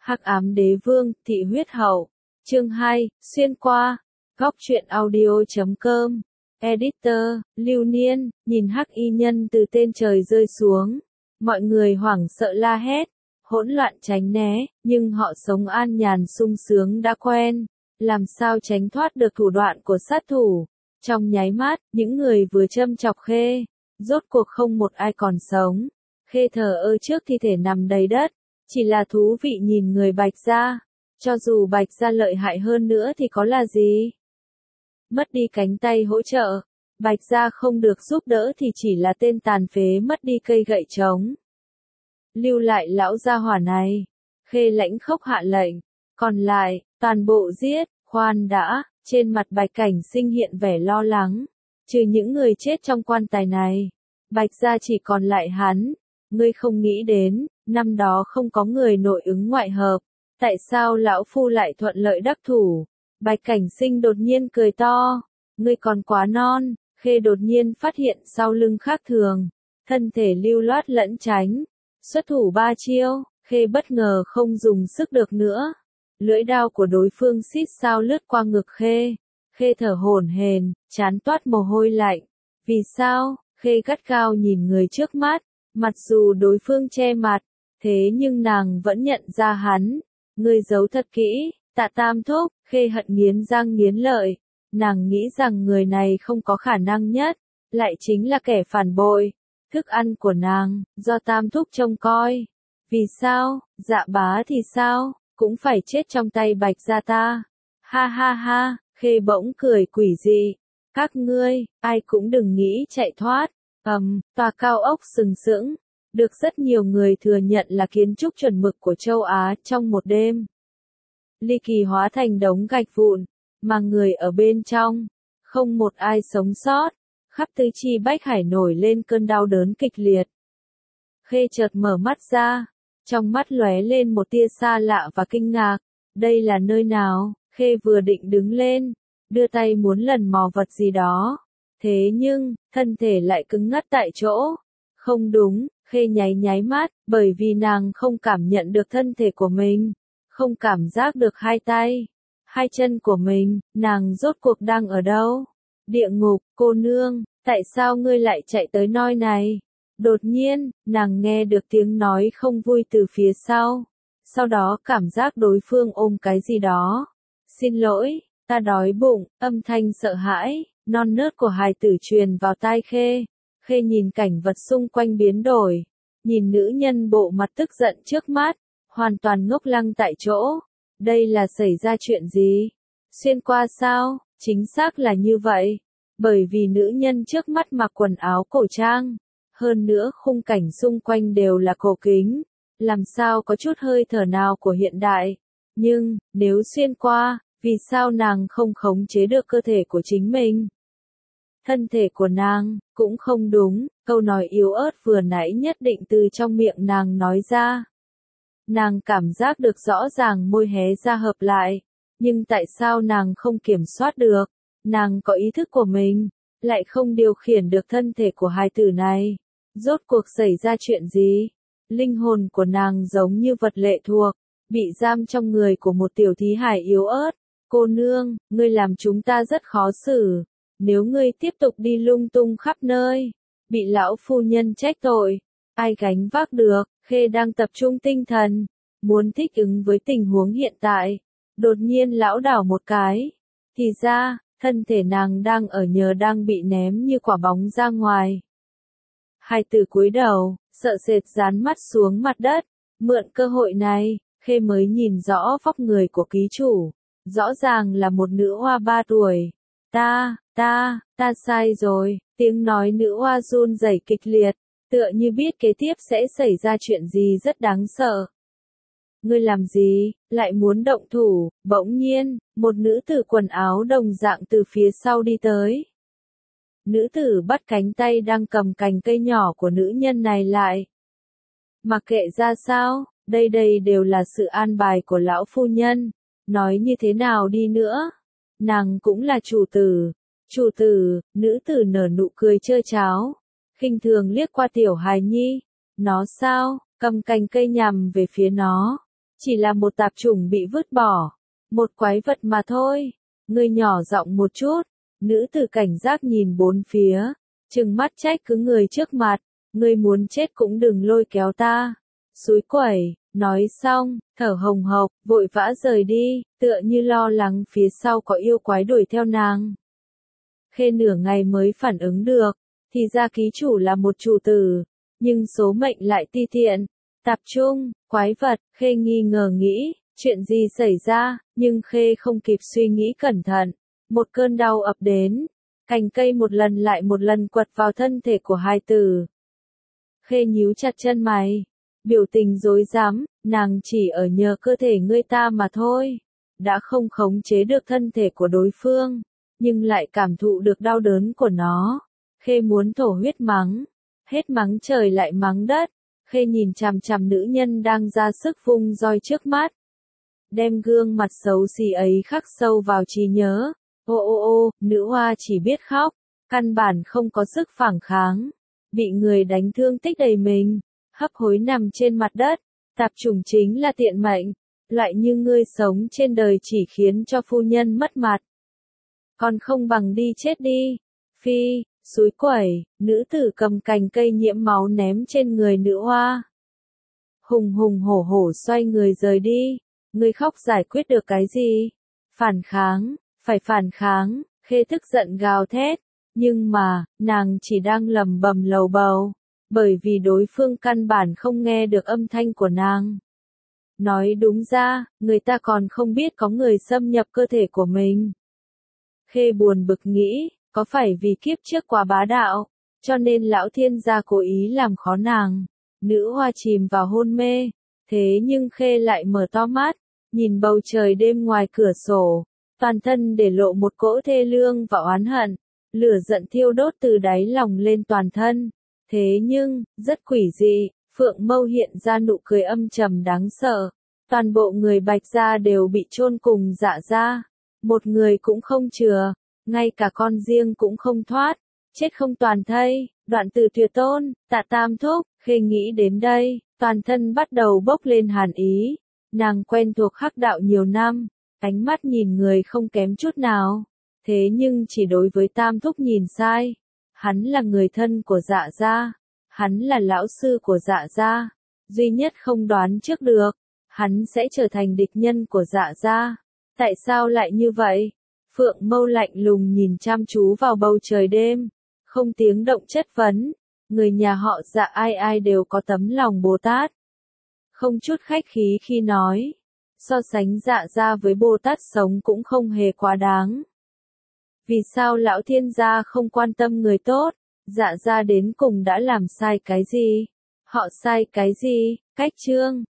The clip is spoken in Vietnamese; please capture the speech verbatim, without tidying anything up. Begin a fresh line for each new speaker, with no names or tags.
Hắc ám đế vương, thị huyết hậu. Chương hai, xuyên qua. Góc truyện audio chấm com. Editor, Lưu Niên, nhìn hắc y nhân từ tên trời rơi xuống. Mọi người hoảng sợ la hét, hỗn loạn tránh né, nhưng họ sống an nhàn sung sướng đã quen. Làm sao tránh thoát được thủ đoạn của sát thủ. Trong nháy mắt, những người vừa châm chọc Khê, rốt cuộc không một ai còn sống. Khê thờ ơ trước thi thể nằm đầy đất. Chỉ là thú vị nhìn người Bạch Gia. Cho dù Bạch Gia lợi hại hơn nữa thì có là gì? Mất đi cánh tay hỗ trợ. Bạch Gia không được giúp đỡ thì chỉ là tên tàn phế mất đi cây gậy trống. Lưu lại lão gia hỏa này. Khê lãnh khốc hạ lệnh. Còn lại, toàn bộ giết, khoan đã. Trên mặt Bạch Cảnh Sinh hiện vẻ lo lắng. Trừ những người chết trong quan tài này. Bạch Gia chỉ còn lại hắn. Ngươi không nghĩ đến, năm đó không có người nội ứng ngoại hợp. Tại sao lão phu lại thuận lợi đắc thủ? Bạch Cảnh Sinh đột nhiên cười to. Ngươi còn quá non. Khê đột nhiên phát hiện sau lưng khác thường. Thân thể lưu loát lẫn tránh. Xuất thủ ba chiêu, Khê bất ngờ không dùng sức được nữa. Lưỡi đao của đối phương xít sao lướt qua ngực Khê. Khê thở hổn hển, trán toát mồ hôi lạnh. Vì sao? Khê gắt gao nhìn người trước mắt. Mặc dù đối phương che mặt, thế nhưng nàng vẫn nhận ra hắn. Ngươi giấu thật kỹ, Tạ Tam Thúc. Khê hận nghiến răng nghiến lợi. Nàng nghĩ rằng người này không có khả năng nhất, lại chính là kẻ phản bội. Thức ăn của nàng, do Tam Thúc trông coi. Vì sao, Dạ Bá thì sao, cũng phải chết trong tay Bạch Gia ta. Ha ha ha, Khê bỗng cười quỷ dị. Các ngươi, ai cũng đừng nghĩ chạy thoát. Ầm, um, tòa cao ốc sừng sững, được rất nhiều người thừa nhận là kiến trúc chuẩn mực của châu Á trong một đêm. Ly Kỳ hóa thành đống gạch vụn, mà người ở bên trong, không một ai sống sót. Khắp tứ chi Bách Hải nổi lên cơn đau đớn kịch liệt. Khê chợt mở mắt ra, trong mắt lóe lên một tia xa lạ và kinh ngạc. Đây là nơi nào? Khê vừa định đứng lên, đưa tay muốn lần mò vật gì đó. Thế nhưng, thân thể lại cứng ngắc tại chỗ. Không đúng, Khê nháy nháy mắt, bởi vì nàng không cảm nhận được thân thể của mình. Không cảm giác được hai tay, hai chân của mình, nàng rốt cuộc đang ở đâu? Địa ngục, cô nương, tại sao ngươi lại chạy tới nơi này? Đột nhiên, nàng nghe được tiếng nói không vui từ phía sau. Sau đó cảm giác đối phương ôm cái gì đó. Xin lỗi, ta đói bụng, âm thanh sợ hãi, non nớt của hài tử truyền vào tai Khê. Khê nhìn cảnh vật xung quanh biến đổi. Nhìn nữ nhân bộ mặt tức giận trước mắt, hoàn toàn ngốc lăng tại chỗ. Đây là xảy ra chuyện gì? Xuyên qua sao? Chính xác là như vậy. Bởi vì nữ nhân trước mắt mặc quần áo cổ trang. Hơn nữa khung cảnh xung quanh đều là cổ kính. Làm sao có chút hơi thở nào của hiện đại. Nhưng, nếu xuyên qua, vì sao nàng không khống chế được cơ thể của chính mình? Thân thể của nàng, cũng không đúng, câu nói yếu ớt vừa nãy nhất định từ trong miệng nàng nói ra. Nàng cảm giác được rõ ràng môi hé ra hợp lại, nhưng tại sao nàng không kiểm soát được? Nàng có ý thức của mình, lại không điều khiển được thân thể của hài tử này. Rốt cuộc xảy ra chuyện gì? Linh hồn của nàng giống như vật lệ thuộc, bị giam trong người của một tiểu thí hài yếu ớt. Cô nương, ngươi làm chúng ta rất khó xử. Nếu ngươi tiếp tục đi lung tung khắp nơi, bị lão phu nhân trách tội, ai gánh vác được? Khê đang tập trung tinh thần, muốn thích ứng với tình huống hiện tại. Đột nhiên lão đảo một cái. Thì ra, thân thể nàng đang ở nhờ đang bị ném như quả bóng ra ngoài. Hai tử cúi đầu, sợ sệt dán mắt xuống mặt đất. Mượn cơ hội này, Khê mới nhìn rõ vóc người của ký chủ. Rõ ràng là một nữ hoa ba tuổi. Ta, ta, ta sai rồi. Tiếng nói nữ hoa run rẩy kịch liệt, tựa như biết kế tiếp sẽ xảy ra chuyện gì rất đáng sợ. Ngươi làm gì, lại muốn động thủ? Bỗng nhiên, một nữ tử quần áo đồng dạng từ phía sau đi tới. Nữ tử bắt cánh tay đang cầm cành cây nhỏ của nữ nhân này lại. Mặc kệ ra sao, đây đây đều là sự an bài của lão phu nhân. Nói như thế nào đi nữa, nàng cũng là chủ tử. Chủ tử, nữ tử nở nụ cười trơ tráo, khinh thường liếc qua tiểu hài nhi. Nó sao, cầm cành cây nhằm về phía nó. chỉ là một tạp chủng bị vứt bỏ, một quái vật mà thôi. Ngươi nhỏ giọng một chút, nữ tử cảnh giác nhìn bốn phía, trừng mắt trách cứ người trước mặt, ngươi muốn chết cũng đừng lôi kéo ta. Xúi quẩy, nói xong, thở hồng hộc, vội vã rời đi, tựa như lo lắng phía sau có yêu quái đuổi theo nàng. Khê nửa ngày mới phản ứng được, thì ra ký chủ là một chủ tử, nhưng số mệnh lại ti tiện. Tạp trung, quái vật, Khê nghi ngờ nghĩ, chuyện gì xảy ra, nhưng Khê không kịp suy nghĩ cẩn thận. Một cơn đau ập đến, cành cây một lần lại một lần quật vào thân thể của hai tử. Khê nhíu chặt chân mày, biểu tình rối rắm, nàng chỉ ở nhờ cơ thể ngươi ta mà thôi, đã không khống chế được thân thể của đối phương, nhưng lại cảm thụ được đau đớn của nó. Khê muốn thổ huyết mắng, hết mắng trời lại mắng đất. Khê nhìn chằm chằm nữ nhân đang ra sức vung roi trước mắt, đem gương mặt xấu xí ấy khắc sâu vào trí nhớ. Ô ô ô, nữ hoa chỉ biết khóc, căn bản không có sức phản kháng, bị người đánh thương tích đầy mình, hấp hối nằm trên mặt đất. Tạp chủng chính là tiện mệnh, loại như ngươi sống trên đời chỉ khiến cho phu nhân mất mặt, còn không bằng đi chết đi. Phi, xúi quẩy, nữ tử cầm cành cây nhiễm máu ném trên người nữ hoa. Hùng hùng hổ hổ xoay người rời đi. Ngươi khóc giải quyết được cái gì? Phản kháng, phải phản kháng. Khê tức giận gào thét, nhưng mà, nàng chỉ đang lầm bầm lầu bầu, bởi vì đối phương căn bản không nghe được âm thanh của nàng. Nói đúng ra, người ta còn không biết có người xâm nhập cơ thể của mình. Khê buồn bực nghĩ, có phải vì kiếp trước quá bá đạo, cho nên lão thiên gia cố ý làm khó nàng. Nữ hoa chìm vào hôn mê, thế nhưng Khê lại mở to mắt, nhìn bầu trời đêm ngoài cửa sổ, toàn thân để lộ một cỗ thê lương và oán hận, lửa giận thiêu đốt từ đáy lòng lên toàn thân. Thế nhưng, rất quỷ dị, Phượng Mâu hiện ra nụ cười âm trầm đáng sợ, toàn bộ người Bạch gia đều bị chôn cùng Dạ gia, một người cũng không chừa, ngay cả con riêng cũng không thoát, chết không toàn thây. Đoạn từ Tuyệt Tôn, Tạ Tam Thúc. Khê nghĩ đến đây, toàn thân bắt đầu bốc lên hàn ý. Nàng quen thuộc hắc đạo nhiều năm, ánh mắt nhìn người không kém chút nào, thế nhưng chỉ đối với Tam Thúc nhìn sai. Hắn là người thân của Dạ gia, hắn là lão sư của Dạ gia, duy nhất không đoán trước được, hắn sẽ trở thành địch nhân của Dạ gia. Tại sao lại như vậy? Phượng Mâu lạnh lùng nhìn chăm chú vào bầu trời đêm, không tiếng động chất vấn. Người nhà họ Dạ ai ai đều có tấm lòng Bồ Tát, không chút khách khí khi nói, so sánh Dạ gia với Bồ Tát sống cũng không hề quá đáng. Vì sao lão thiên gia không quan tâm người tốt? Dạ gia đến cùng đã làm sai cái gì? Họ sai cái gì? Cách chương